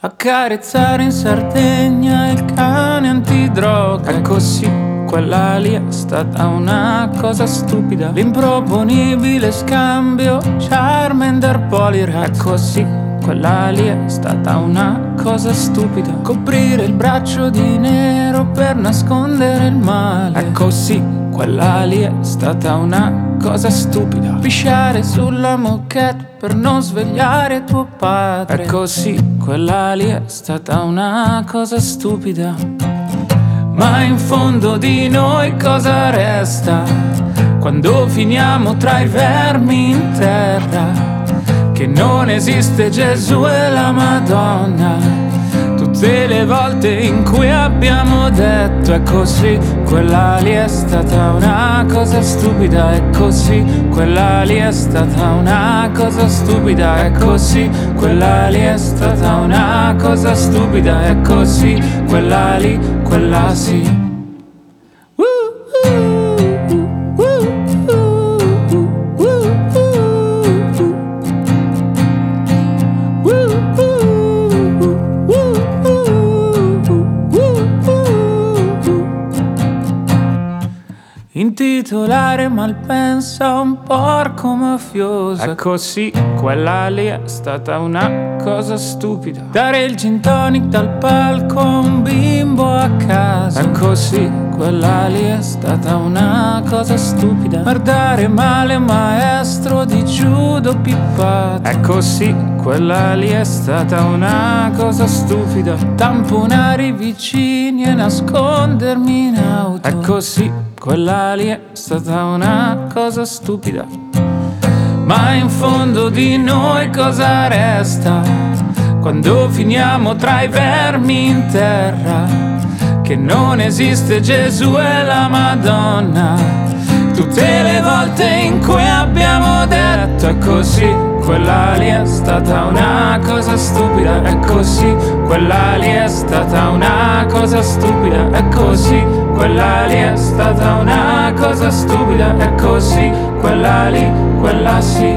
Accarezzare in Sardegna il cane antidroga. Ecco sì, quella lì è stata una cosa stupida. L'improponibile scambio Charmander Poliwrath. Ecco sì, quella lì è stata una cosa stupida. Coprire il braccio di nero per nascondere il male. Ecco sì, quella lì è stata una cosa stupida. Pisciare sulla moquette per non svegliare tuo padre. Ecco sì, quella lì è stata una cosa stupida. Ma in fondo di noi cosa resta quando finiamo tra i vermi in terra? Che non esiste Gesù e la Madonna. Tutte le volte in cui abbiamo detto è così, quella lì è stata una cosa stupida. È così, quella lì è stata una cosa stupida. È così, quella lì è stata una cosa stupida. È così, quella lì, quella sì. Intitolare Malpensa un porco mafioso. Ecco sì, quella lì è stata una cosa stupida. Dare il gin tonic dal palco a un bimbo a casa. Ecco sì, quella lì è stata una cosa stupida. Guardare male un maestro di judo pippato. Ecco sì, quella lì è stata una cosa stupida. Tamponare i vicini e nascondermi in auto. Ecco sì, quella lì è stata una cosa stupida. Ma in fondo di noi cosa resta quando finiamo tra i vermi in terra? Che non esiste Gesù e la Madonna. Tutte le volte in cui abbiamo detto è così, quella lì è stata una cosa stupida. È così, quella lì è stata una cosa stupida. È così, quella lì è stata una cosa stupida. È così, quella lì, quella sì.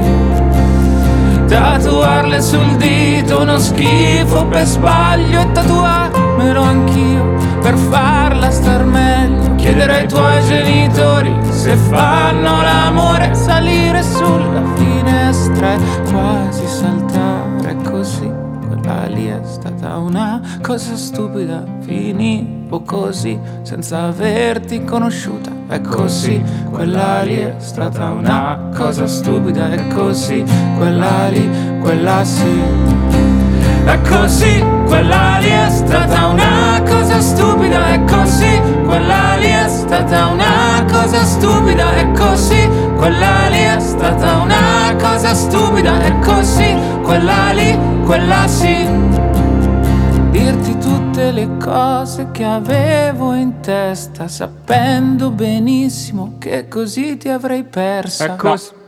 Tatuarle sul dito uno schifo per sbaglio e tatuarmelo anch'io per farla star meglio. Chiedere ai tuoi genitori se fanno l'amore, salire sulla finestra e quasi saltare così. Quella lì è stata una cosa stupida. Finivo così senza averti conosciuta. È così, quella lì è stata una cosa stupida. È così, quella lì, quella sì. È così, quella lì è stata una cosa stupida. È così, quella lì è stata una cosa stupida. È così, quella lì è stata una cosa stupida. È così, quella lì, quella sì. Dirti tutte le cose che avevo in testa, sapendo benissimo che così ti avrei persa. È così.